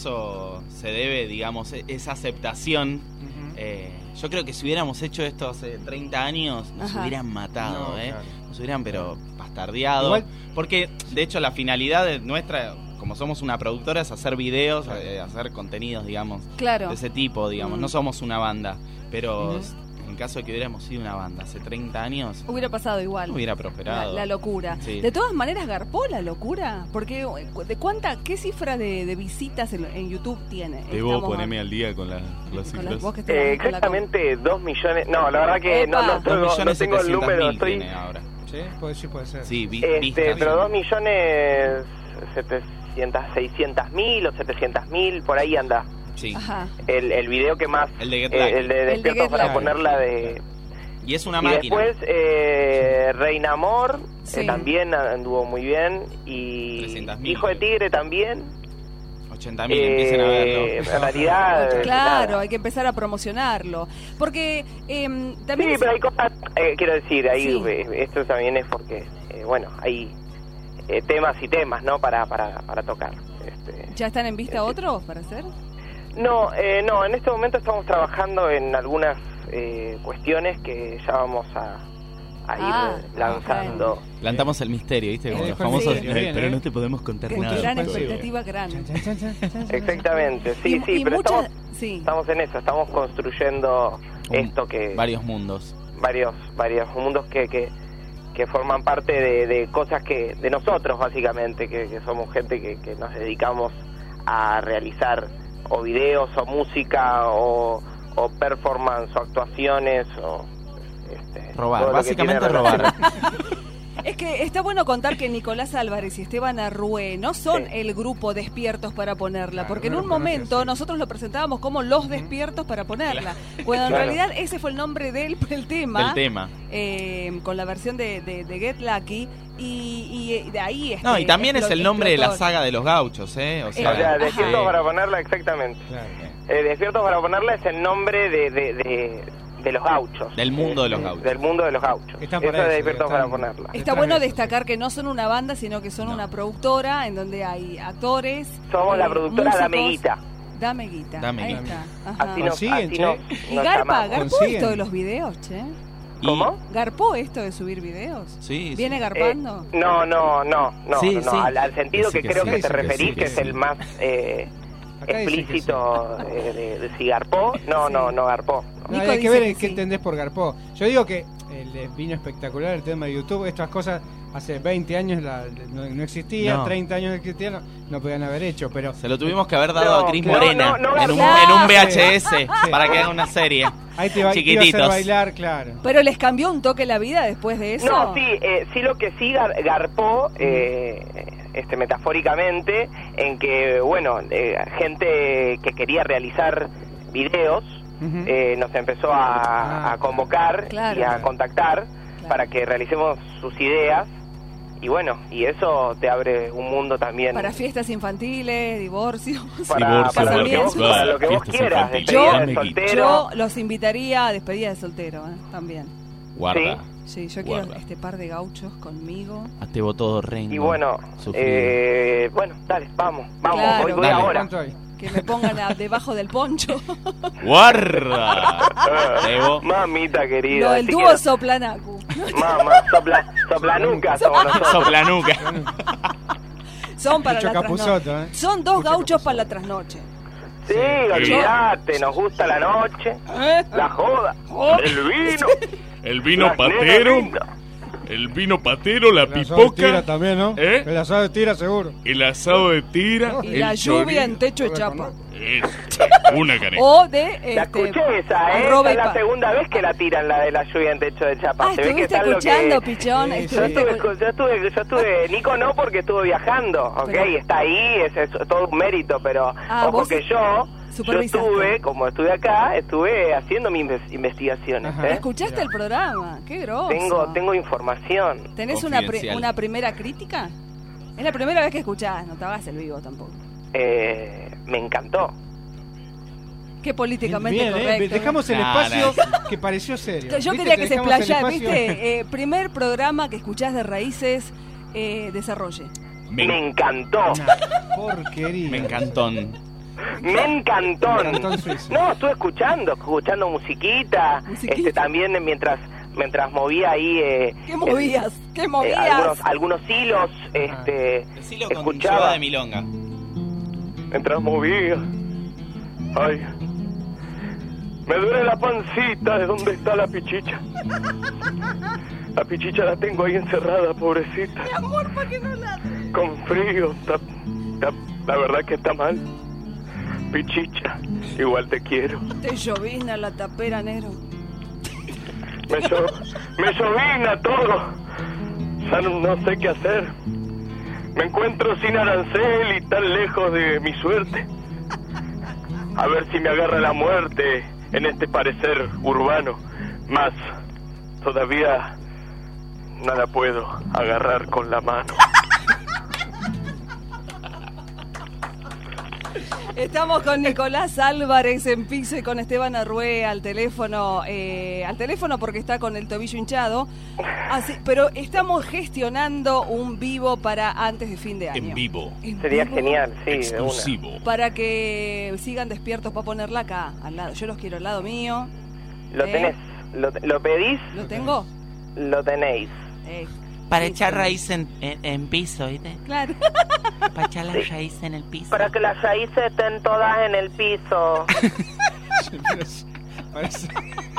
eso se debe, digamos, e- esa aceptación. Ujú. eh, yo creo que si hubiéramos hecho esto hace treinta años, nos Ajá. hubieran matado, No, ¿eh? claro. Nos hubieran, pero bastardeado. Igual- Porque, de hecho, la finalidad de nuestra, como somos una productora, es hacer videos, Claro. eh, hacer contenidos, digamos, Claro. de ese tipo, digamos. Mm. No somos una banda, pero Ujú. en caso de que hubiéramos sido una banda hace treinta años, Hubiera pasado igual. hubiera La, prosperado. la locura. Sí. De todas maneras, garpó la locura. Porque, ¿de cuánta, qué cifra de, de visitas en, en YouTube tiene? Debo Estamos ponerme a- al día con, la- con las con cifras. las vos que estás Eh, con la- exactamente dos millones. No, la verdad que no, Epa. no, Dos tengo, no millones tengo el setecientos número. mil Estoy, tiene ahora. Sí, puede, sí puede ser. Sí, vi- este, vistas. pero dos millones setecientos, seiscientos mil o setecientos mil, por ahí anda. Sí. Ajá. El, el video que más. El de Get eh, Lucky. el de El de Despierto Get para Lucky. ponerla de. Y es una Y máquina. después eh, Reina Amor, Sí. eh, también anduvo muy bien. Y trescientos mil. Hijo de Tigre también. ochenta mil, empiecen a verlo. Eh, en realidad. Claro, nada. hay que empezar a promocionarlo. Porque em, también. Sí, es- pero hay cosas, eh, quiero decir, ahí Sí. eh, esto también es porque, eh, bueno, hay eh, temas y temas, ¿no? Para, para, para tocar. Este, ¿Ya están en vista Sí. otros para hacer? No, eh, no, en este momento estamos trabajando en algunas eh, cuestiones que ya vamos a, a ir Ah, lanzando. Plantamos el misterio, ¿viste? Como Eh, los sí. famosos. Sí. "Eh, pero ¿eh? no te podemos contar Gran nada. suspensivo. expectativa, gran. Chan, chan, chan, chan, chan. Exactamente, sí, y, sí, y pero muchas. estamos, Sí. estamos en eso, estamos construyendo Un- esto que... Varios mundos. varios varios mundos que, que, que forman parte de, de cosas que de nosotros básicamente, que, que somos gente que, que nos dedicamos a realizar o videos o música o, o performance o actuaciones o este, robar, básicamente robar. Es que está bueno contar que Nicolás Álvarez y Esteban Arrué no son Sí. el grupo Despiertos para ponerla, Claro, porque en no un lo conoces, momento sí. nosotros lo presentábamos como Los Despiertos para ponerla, cuando en Claro. realidad ese fue el nombre del, del tema, Del tema. eh, con la versión de, de, de Get Lucky, y, y de ahí... Este, No, y también es explo- el nombre de la explotó. saga de los gauchos, ¿eh? O O sea, sea, Ajá. Despiertos sí. para ponerla, exactamente. Claro. Eh, Despiertos para ponerla es el nombre de, de, de, de los gauchos. Del mundo de los Eh, gauchos. Del mundo de los gauchos. Están Eso para es eso, Despiertos están- para ponerla. Está Detrás bueno de eso, destacar que no son una banda, sino que son No. una productora en donde hay actores. Somos eh, la productora músicos. Dame Guita. Dame Guita. Dame Ahí Guita. está. Ajá. Así nos, Consiguen, así nos, ¿Y nos Garpa? llamamos. ¿Garpó Consiguen. esto de los videos, che? Y- ¿Cómo? ¿Garpó esto de subir videos? Sí, sí. ¿Viene Eh, garpando? no, no, no, no, Sí, no, no, sí. Al, al sentido Dice que, que creo sí, que dice te que referís, sí, que que es sí. el más eh, Acá dice que sí. explícito eh, de, de si garpó. No, Sí. no, no garpó. No, Nico hay que dice ver que qué sí. entendés por Garpó. Yo digo que el eh, vino espectacular el tema de YouTube. Estas cosas hace veinte años la- no, no existía, No. treinta años no existían, no, no podían haber hecho, pero Se lo tuvimos que haber dado No, a Cris no, Morena no, no, en, un, claro. en un V H S Sí. para que haga una serie. ahí te va, te iba a Chiquititos. hacer bailar, claro. ¿Pero les cambió un toque la vida después de eso? No, sí, eh, sí lo que sí gar- garpó, eh, este, metafóricamente, en que, bueno, eh, gente que quería realizar videos Ujú. eh, nos empezó a, Ah, a convocar claro. y a Claro. contactar Claro. para que realicemos sus ideas. Y bueno, y eso te abre un mundo también Para fiestas infantiles, divorcios. para, Divorcio, para lo que vos, casamientos. para lo que vos Fiestas quieras, infantiles. despedida Yo- de soltero. Yo los invitaría a despedida de soltero, ¿eh? También. Guarda. Sí, yo Guarda. quiero este par de gauchos conmigo. Atebo todo reino. Y bueno, sufrido. eh, bueno, dale, vamos, vamos, Claro. voy, voy Dale. ahora. ¿Cuánto hay? Que me pongan a- debajo del poncho. Guarda. Atebo. Mamita querida. No, el si dúo quieres- Soplanacu. Mamá, sopla, soplanuca somos nosotros. Soplanuca. Son para Mucho la trasnoche. Capusotto, ¿eh? Son dos Mucho gauchos Capusotto. para la trasnoche. Sí, olvídate, nos gusta la noche, ¿Eh? la joda, el vino, El vino las nenas patero, lindas. el vino patero, la El asado de tira pipoca, también, ¿no? ¿Eh? El asado de tira seguro. el asado de tira, Y el la lluvia en chorizo. techo de chapa. Eso, una carencia. O de. La Este, escuché esa, ¿eh? arroba Esa y es la pa- segunda vez que la tiran, la de la lluvia en techo de chapa. Ah, Se ve que estuviste está lo escuchando, que... pichón. Sí, Yo estuviste estuve, escu- yo estuve, yo estuve, Nico no porque estuvo viajando, ¿ok? Pero- Está ahí, es, es todo un mérito, pero Ah, ojo vos que yo, yo supervisaste. estuve, como estuve acá, estuve haciendo mis inves- investigaciones, Ajá. ¿eh? ¿Escuchaste el programa? Qué groso. Tengo, tengo información. ¿Tenés una, pri- Confidencial. una primera crítica? Es la primera vez que escuchás, no te hagas el vivo tampoco. Eh, me encantó. Qué políticamente Bien, ¿eh? correcto. Dejamos el Nah, espacio nah. que pareció serio. Yo ¿Viste? quería Te que se dejamos el explayara, espacio- ¿viste? Eh, primer programa que escuchás de Raíces, eh, desarrolle. Me, Me encantó. Nah, porquería. me encantó. Me encantó. Me encantó en Suiza. No, estuve escuchando, escuchando musiquita, Musiquita. este también mientras mientras movía ahí eh, ¿Qué movías? ¿Qué eh, movías? algunos algunos hilos, este Decilo con escuchaba lleva de milonga. mientras movía. Ay. Me duele la pancita de donde está la pichicha. La pichicha la tengo ahí encerrada, pobrecita. Mi amor, ¿para qué no ladres? Con frío, está- está- la verdad que está mal. Pichicha, igual te quiero. Te llovina la tapera, negro. Me, llo- me llovina todo. Ya no, no sé qué hacer. Me encuentro sin arancel y tan lejos de mi suerte. A ver si me agarra la muerte en este parecer urbano. Más, todavía no la puedo agarrar con la mano. Estamos con Nicolás Álvarez en piso y con Esteban Arrué al teléfono, eh, al teléfono porque está con el tobillo hinchado. Así, pero estamos gestionando un vivo para antes de fin de año. En vivo, ¿En Sería vivo? genial, sí, de una. exclusivo. Para que sigan despiertos para ponerla acá, al lado. Yo los quiero al lado mío. Lo ¿Eh? tenés, lo, lo pedís, ¿Lo tengo? lo tenéis. Eh, Para sí, echar sí. raíz en, en, en piso, ¿viste? Claro. Para echar la raíz en el piso. Para que las raíces estén todas en el piso. Parece-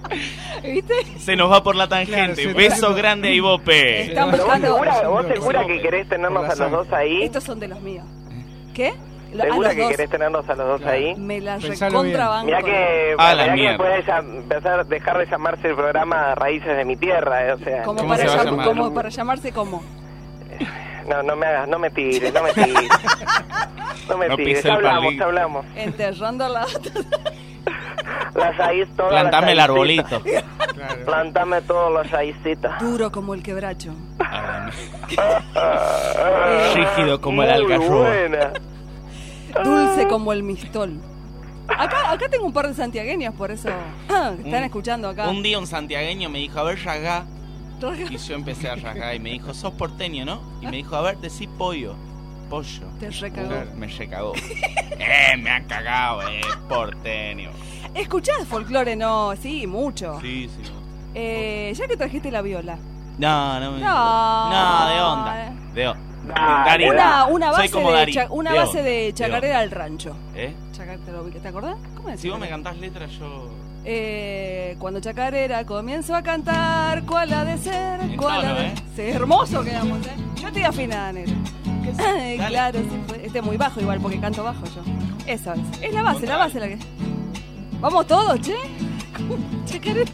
¿Viste? Se nos va por la tangente. Claro, Beso sí, grande a Ibope. Estamos Pero vos buscando- segura, vos Por segura la que querés tenernos a los sangre. dos ahí. Estos son de los míos. ¿Qué? Lo- A ¿Segura los que dos. querés tenernos a los dos Claro. ahí? Me la Pensalo bien. recontrabanco. Mirá que, A la mirá que mierda. puede ya empezar, dejar de llamarse el programa Raíces de mi Tierra, eh, o sea, Como ¿Cómo para, se va a llam- llamar? como para llamarse como. no, no me hagas, no me tires, no me tires. No me No tires, pise ya el hablamos, palito. ya hablamos. Enterrando la... Las raíces todas. Plantame el las arbolito. Claro. Plantame todos los raícitas. Duro como el quebracho. Ah, Eh, Rígido como el Muy algarrobo. buena. Dulce como el mistol. Acá, acá tengo un par de santiagueños, por eso están Un- escuchando acá. Un día un santiagueño me dijo, a ver, rasgá. Y yo empecé a rasgar y me dijo, sos porteño, ¿no? Y me dijo, a ver, decí pollo. Pollo. Te recagó. Claro. Me recagó. eh, me han cagado, eh, porteño. ¿Escuchás folclore? No, sí, mucho. Sí, sí. Eh, ya que trajiste la viola. No, no me... No. No, de onda. De onda. Dale, Darín. Una, una Soy base, como de, Darín. cha- una De base onda. de chacarera al rancho. ¿Eh? Chacar- ¿te, lo ubica- ¿Te acordás? ¿Cómo decís? Si vos me cantás letras, yo... Eh, cuando chacarera comienzo a cantar, ¿cuál ha de ser? En ¿Cuál tono, ha de ¿eh? Sí, hermoso quedamos, ¿eh? Yo estoy afinada, nena. Ay, Dale. claro, sí, fue- este es muy bajo igual, porque canto bajo yo. Eso es. Es la base, la base la que... Vamos todos, che. Chacarera.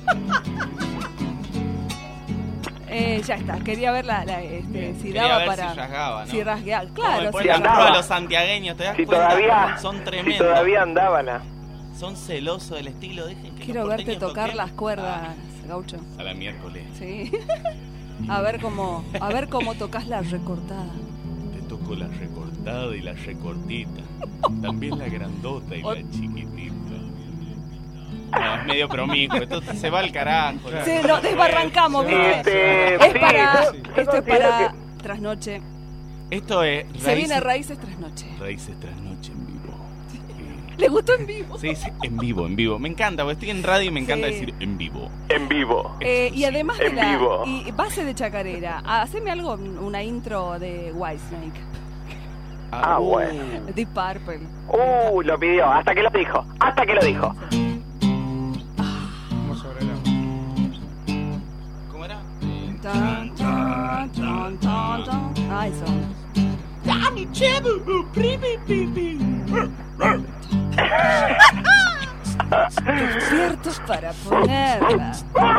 Eh, ya está, quería ver la, la, este, si Quería daba ver para... si rasgaba, ¿no? Si rasgueaba, ¿Cómo claro. me si ponen a andaba. prueba los santiagueños? ¿Te das Si cuenta? todavía, Son si tremendos. todavía andaba la. Son celosos del estilo. Dejen que Quiero los verte porteños tocar toquen. las cuerdas, Gaucho. Ah, a la miércoles. Sí. A ver cómo, a ver cómo tocas la recortada. Te toco la recortada y la recortita. También la grandota y la chiquitita. No, es medio promiscuo. Esto se va al carajo. Claro. Sí, no, desbarrancamos, Sí, ¿viste? Este, Es sí, para, yo- yo esto es considero para que- trasnoche. Esto es Se viene Raíces Trasnoche. Raíces trasnoche en vivo. ¿Le gustó en vivo? Sí, sí, en vivo, en vivo. Me encanta, porque estoy en radio y me encanta Sí. decir en vivo. En vivo. Eh, y además de En la vivo. y base de chacarera, haceme algo, una intro de Whitesnake, Ah, bueno. Deep Purple. Uh, lo pidió, hasta que lo dijo. Hasta que lo dijo. Como sobre la... ¿Cómo era? Tan, tan, tan, tan, tan. Ah, eso. Despiertos para ponerla.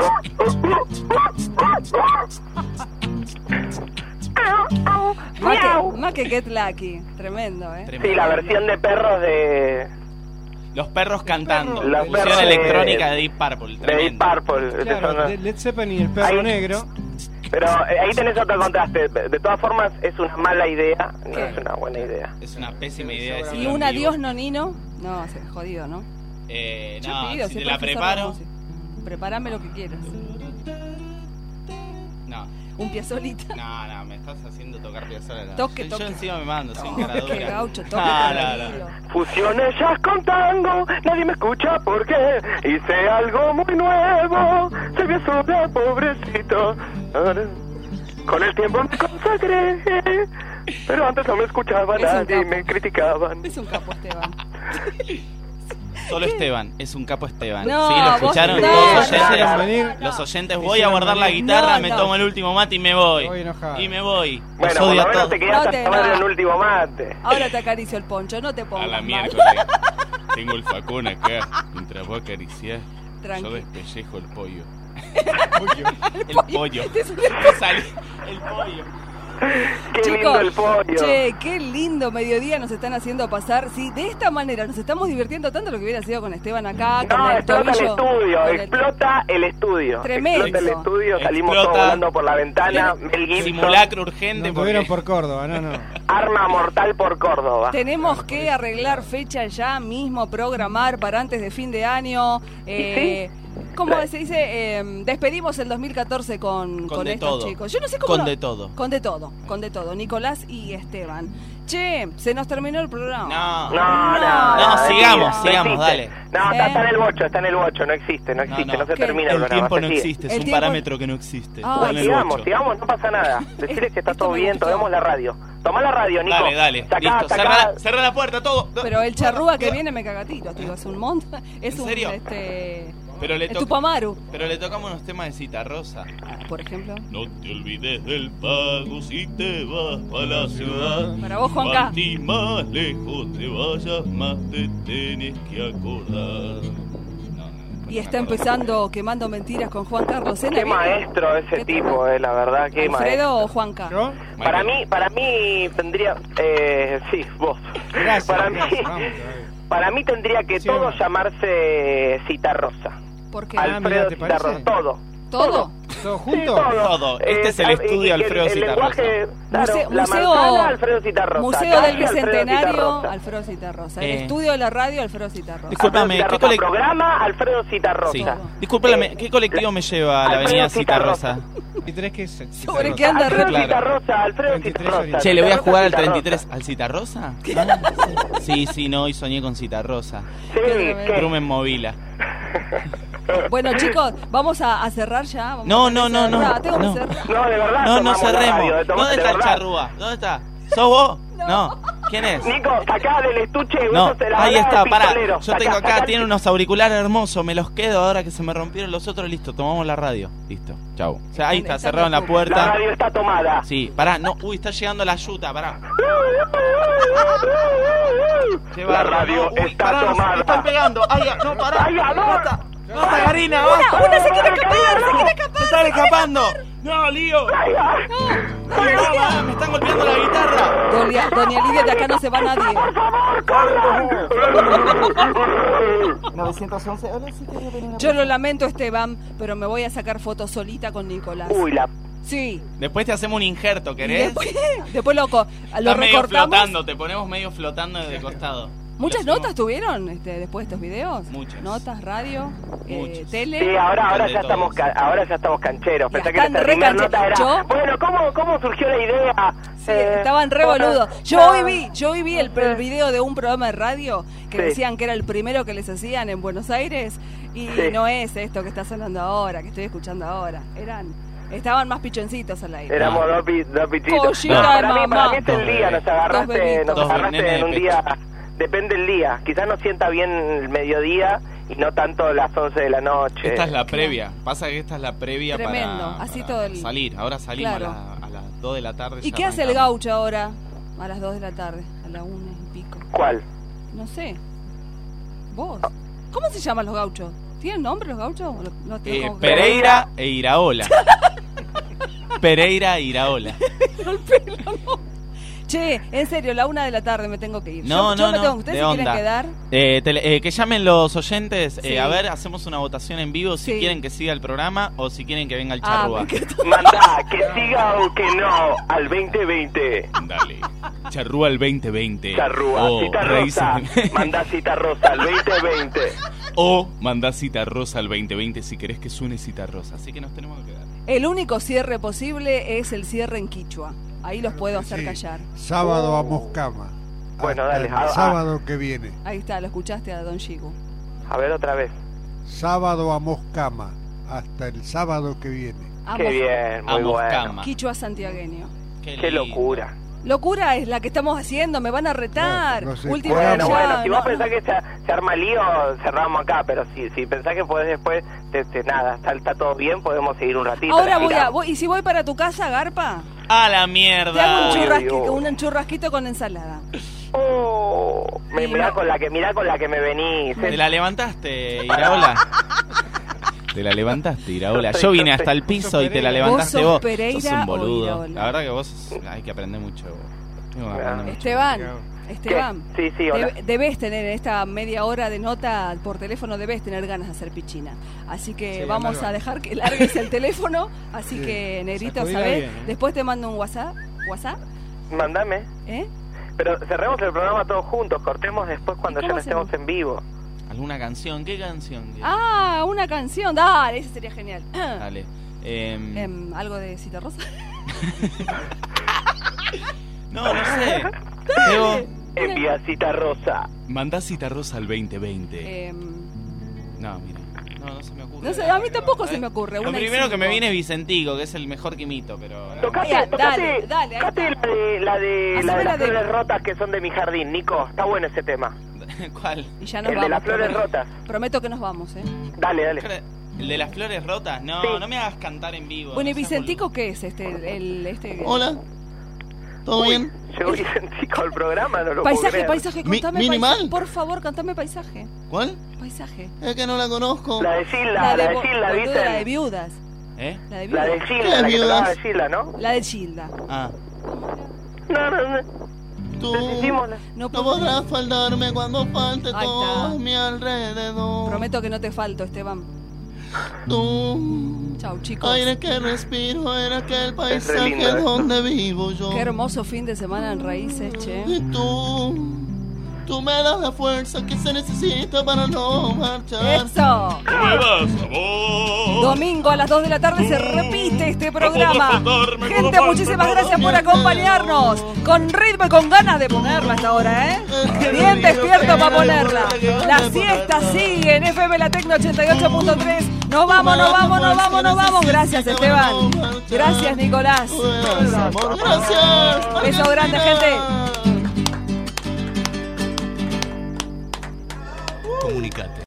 Más que, más que Get Lucky. Tremendo, ¿eh? Sí, la versión de perros de, Los perros cantando. Los Fusión perros de- electrónica de Deep Purple. de Deep Tremendo. Purple. Esos Claro, son- de Led Zeppelin y el perro Ahí- negro. Pero eh, ahí tenés otro contraste. De todas formas, es una mala idea. No ¿Qué? es una buena idea. Es una pésima idea Y decirlo en un vivo. adiós nonino. No, se jodido, ¿no? Eh, Yo no, pido, si soy te la profesora de preparo. música. Prepárame lo que quieras. No, Un piazolita. no, no, me estás haciendo tocar piazzolla. no. Toque, yo, toque. yo encima me mando, soy un Toque, caradura. Gaucho, toque No, no, tranquilo. no. Fusiones jazz con tango, nadie me escucha porque hice algo muy nuevo. Se vio sobra, pobrecito. Ahora, con el tiempo me consagré, pero antes no me escuchaba Es un nadie y capo. me criticaban. Es un capo, Esteban. Solo Esteban, es un capo Esteban. No, sí, lo vos- escucharon no, todos los no, oyentes. no, venir. no. Los oyentes, voy a Quisieron guardar la venir. guitarra, No, me no. tomo el último mate y me voy. Voy enojado. Y me voy. Bueno, Los por odio lo a menos todos. te quedaste No te a tomar va. el último mate. Ahora te acaricio el poncho, no te pongas A la mal. miércoles. Tengo el facón acá. Mientras vos acariciás, Tranqui. yo despellejo el pollo. El pollo. Me salió el pollo. Qué lindo Chicos, el pollo. che, qué lindo mediodía nos están haciendo pasar. Sí, de esta manera nos estamos divirtiendo tanto lo que hubiera sido con Esteban acá, con No, el explota el tobillo, estudio, con el- explota el estudio. Tremendo. Explota el estudio, salimos Explota. todos volando por la ventana. Mel Gibson, Simulacro urgente. Nos tuvieron porque- por Córdoba, no, no. arma mortal por Córdoba. Tenemos que arreglar fecha ya mismo, programar para antes de fin de año. Eh, ¿Cómo se dice? Eh, despedimos el dos mil catorce con, Con con de estos todo. chicos. Yo no sé cómo. Con lo- de todo. Con de todo, con de todo. Nicolás y Esteban. Che, se nos terminó el programa. No. No, no, No, no, sigamos, mentira, sigamos, no existe. dale. No, está, ¿Eh? está en el bocho, está en el bocho, no existe, no existe, no, no. se ¿Qué? termina el, El programa. tiempo no se sigue. existe, es El un tiempo- parámetro que no existe. Ah, Está en Bueno, el sigamos, bocho. sigamos, no pasa nada. Decirles que está Esto todo me bien, gustó. tomemos la radio. Tomá la radio, Nico. Dale, dale, Sacá, listo. sacá. Cerra la, cerra la puerta, todo. Pero el charrúa que viene me caga tiros, digo, es un montón. Es ¿En un serio? este Pero le, En to- Tupamaru, pero le tocamos unos temas de Citarrosa. por ejemplo. No te olvides del pago si te vas para la ciudad. Para vos, Juanca. Cuanti más lejos te vayas, más te tenés que acordar. No, no, Y está empezando Quemando Mentiras con Juan Carlos Sena. Qué ¿Viene? maestro ese ¿Qué tipo, eh, la verdad, qué ¿Alfredo maestro. o Juanca? ¿Yo? Para mí, para mí tendría, eh, sí, vos. Gracias, para gracias. mí, Vamos, todavía. para mí tendría que Sí, todo vamos. llamarse Citarrosa. ¿Por qué? Ah, Alfredo mira, ¿te Citarrosa, parece? todo. ¿Todo? ¿Todo Sí, junto? Todo. Este es el ah, estudio y- y que Alfredo el, el Citarrosa. lenguaje, claro, Museo- la museo- manzana, Alfredo Citarrosa. Museo Calle, del Alfredo Bicentenario, Citarrosa. Alfredo Citarrosa. El Eh. estudio de la radio, Alfredo Citarrosa. Disculpame, Alfredo ¿qué Citarrosa. colec- Programa Alfredo Citarrosa. Sí. Todo. Discúlpame, Eh, ¿qué colectivo me lleva a la Alfredo avenida Citarrosa. Citarrosa? ¿Y tenés que ser? ¿Sobre qué anda Alfredo Claro. Citarrosa, Alfredo treinta y tres Citarrosa. Che, le voy a Citarrosa, jugar al Citarrosa. treinta y tres. ¿Al Citarrosa? Ah, sí, sí, no, hoy soñé con Citarrosa. Sí, ¿qué? Rumen Movila. Bueno, chicos, vamos a, a cerrar ya. Vamos No, a no, no, no, cerrar. Tengo no. que cerrar. No, de verdad. No, no tomamos la cerremos. radio, de tomar- ¿Dónde de está el verdad. charrúa? ¿Dónde está? ¿Sos vos? No. ¿Quién es? Nico, sacá del estuche. No, vos sos el ahí abogado está, pará. pistolero. Yo Sacá, tengo sacá acá, el- tiene unos auriculares hermosos, me los quedo ahora que se me rompieron los otros, listo, tomamos la radio. Listo, chau. O sea, ahí está, Está cerraron la perfecto. La puerta. radio está tomada. Sí, pará, no, uy, está llegando la yuta, pará. Qué La bárbaro, radio no, uy, está pará, nos tomada. están pegando. Ay, no, pará. ¡Ay, amor! Basta, basta, Karina, basta. Una se quiere escapar, se quiere escapar. Se están escapando. No, lío. ¡Ay, ay! No, pará, me están golpeando la guitarra. Doña, Doña Lidia, de acá no se va nadie. ¡Por favor, corran! novecientos once, hola, sí quería venir a- Yo lo lamento, Esteban, pero me voy a sacar fotos solita con Nicolás. Uy, la... Sí. Después te hacemos un injerto, Y ¿querés? después, después lo, co- lo Está medio recortamos. flotando, te ponemos medio flotando desde costado. ¿Muchas Lo hacemos- notas tuvieron este, después de estos videos? Muchas. Notas, radio, eh, Muchas. tele. Sí, ahora, ahora De ya todos. estamos, ca- ahora ya estamos cancheros. Ya Pensé que están la re primera canche- nota era... Yo- Bueno, ¿cómo, ¿cómo surgió la idea? Sí, Eh, estaban re bueno, boludos. Yo no. hoy vi, yo hoy vi el, el video de un programa de radio que Sí. decían que era el primero que les hacían en Buenos Aires y Sí. no es esto que está sonando ahora, que estoy escuchando ahora. Eran, estaban más pichoncitos al aire. Éramos dos, pi- dos pichitos. Cosita No, de para, mí, mamá. para mí es el Dos día, bebés. nos agarraste, Dos bebitos. nos Dos agarraste nenes en un de día... pecho. Depende del día. Quizás nos sienta bien el mediodía y no tanto las once de la noche. Esta es la previa. Pasa que esta es la previa Tremendo, para, así para todo el- salir. Ahora salimos Claro. a, la- a las dos de la tarde. ¿Y ya qué hace el arrancamos. gaucho ahora? A las dos de la tarde, a la una y pico. ¿Cuál? No sé. ¿Vos? ¿Cómo se llaman los gauchos? ¿Tienen nombre los gauchos? ¿O no- no tengo Eh, como que- Pereira e Iraola. Pereira e Iraola. El pelo, no. Che, en serio, la una de la tarde me tengo que ir. No, yo, yo no, me no, tengo, ¿ustedes de se quieren onda. quedar? Eh, tele- eh, que llamen los oyentes. eh, Sí. a ver, hacemos una votación en vivo si Sí. quieren que siga el programa o si quieren que venga el Ah, charrúa. me quedo- Mandá, que siga o que no, al veinte veinte. Dale. Charrúa el veinte veinte. Charrúa, O cita rosa. raíces- Mandá cita rosa al veinte veinte. O mandá cita rosa al veinte veinte si querés que suene cita rosa. Así que nos tenemos que quedar. El único cierre posible es el cierre en quichua. Ahí los puedo hacer Sí. callar. Sábado a Moscama. Bueno, Hasta dale, el a- a- sábado que viene. Ahí está, lo escuchaste a Don Shigu. A ver otra vez. Sábado a Moscama. Hasta el sábado que viene. Qué bien, muy A bueno. Moscama. Quichua santiagueño. Qué lindo. locura. Locura es la que estamos haciendo, me van a retar. No, no sé. Última Bueno, ya, bueno, si no, vos no. pensás que se, se arma lío, cerramos acá, pero si, si pensás que podés después, te, te- nada, está, está todo bien, podemos seguir un ratito. Ahora voy a, respiramos. voy- y si voy para tu casa, Garpa, A la te hago un, mierda. Uy, churrasqui- uy, uy. un churrasquito con ensalada. Oh, me, Y mirá no. con la que mirá con la que me venís. Te la levantaste, Iraola. Te la levantaste, Iraola. Yo vine hasta el piso y te la levantaste ¿Vos sos vos. Pereira Sos un o boludo. Iraola? La verdad que vos hay que aprender mucho. Tengo que aprender mucho. Esteban, ¿Qué? Esteban. Sí, sí, hola. Deb- debes tener en esta media hora de nota por teléfono, debes tener ganas de hacer pichina. Así que Sí, vamos andá a al dejar que largues el teléfono. Así que, Negrito, Sacudila ¿sabés? bien, ¿eh? Después te mando un WhatsApp. ¿WhatsApp? Mandame. ¿Eh? Pero cerremos el programa todos juntos, cortemos después cuando ¿Y ya cómo no estemos hacemos? en vivo. ¿Alguna canción? ¿Qué canción? Ah, una canción. Dale, ese sería genial. Dale. Em, Em, ¿Algo de Cita Rosa? no, no sé. Diego, Envía cita rosa. mandá cita rosa al veinte veinte. Em, No, mira. No, no se me ocurre. no sé, a mí tampoco se me ocurre. Lo una y primero que me cinco. viene es Vicentico, que es el mejor quimito, pero... no. Tocate, Dale, tocate, dale, dale, ahí tocate está. la de, la de, la Haceme de la las de- flores rotas que son de mi jardín, Nico. Está bueno ese tema. ¿Cuál? Y ya nos El vamos. de las flores prometo. rotas. Prometo que nos vamos, ¿eh? Dale, dale. ¿El de las flores rotas? No, Sí. no me hagas cantar en vivo. Bueno, ¿y no seas Vicentico qué es este? El, este Hola. ¿Todo Uy, bien? Llegó Vicentico al programa, no lo puedo Paisaje, creer. paisaje, Mi- contame minimal. paisaje. Por favor, cantame paisaje. ¿Cuál? Paisaje. Es que no la conozco. La de Gilda, la de bo- Gilda, boludo, ¿viste? la de viudas. ¿Eh? La de La viudas. de ¿Qué Gilda, la que viudas? tocaba de Gilda, ¿no? La de Gilda. Ah. No, no, no. Tú Hicimos la- No no puedo podrás creer. faltarme cuando falte Ahí todo está. a mi alrededor. Prometo que no te falto, Esteban. Tú, Chau, chicos. aire que respiro en aquel paisaje lindo esto. donde vivo yo. Qué hermoso fin de semana en Raíces, che. Y tú, tú me das la fuerza que se necesita para no marchar. ¡Eso! Tú me das sabor. Domingo a las dos de la tarde se repite este programa. No podrás faltarme Gente, cuando muchísimas falte gracias todo. por acompañarnos. Con ritmo y con ganas de ponerla hasta ahora, ¿eh? Bien despierto para ponerla. La siesta sigue en F M La Tecno ochenta y ocho punto tres. Nos vamos, nos vamos, nos vamos, nos vamos. Gracias, Esteban. Gracias, Nicolás. Amor, gracias. Beso grande, gente. Comunicate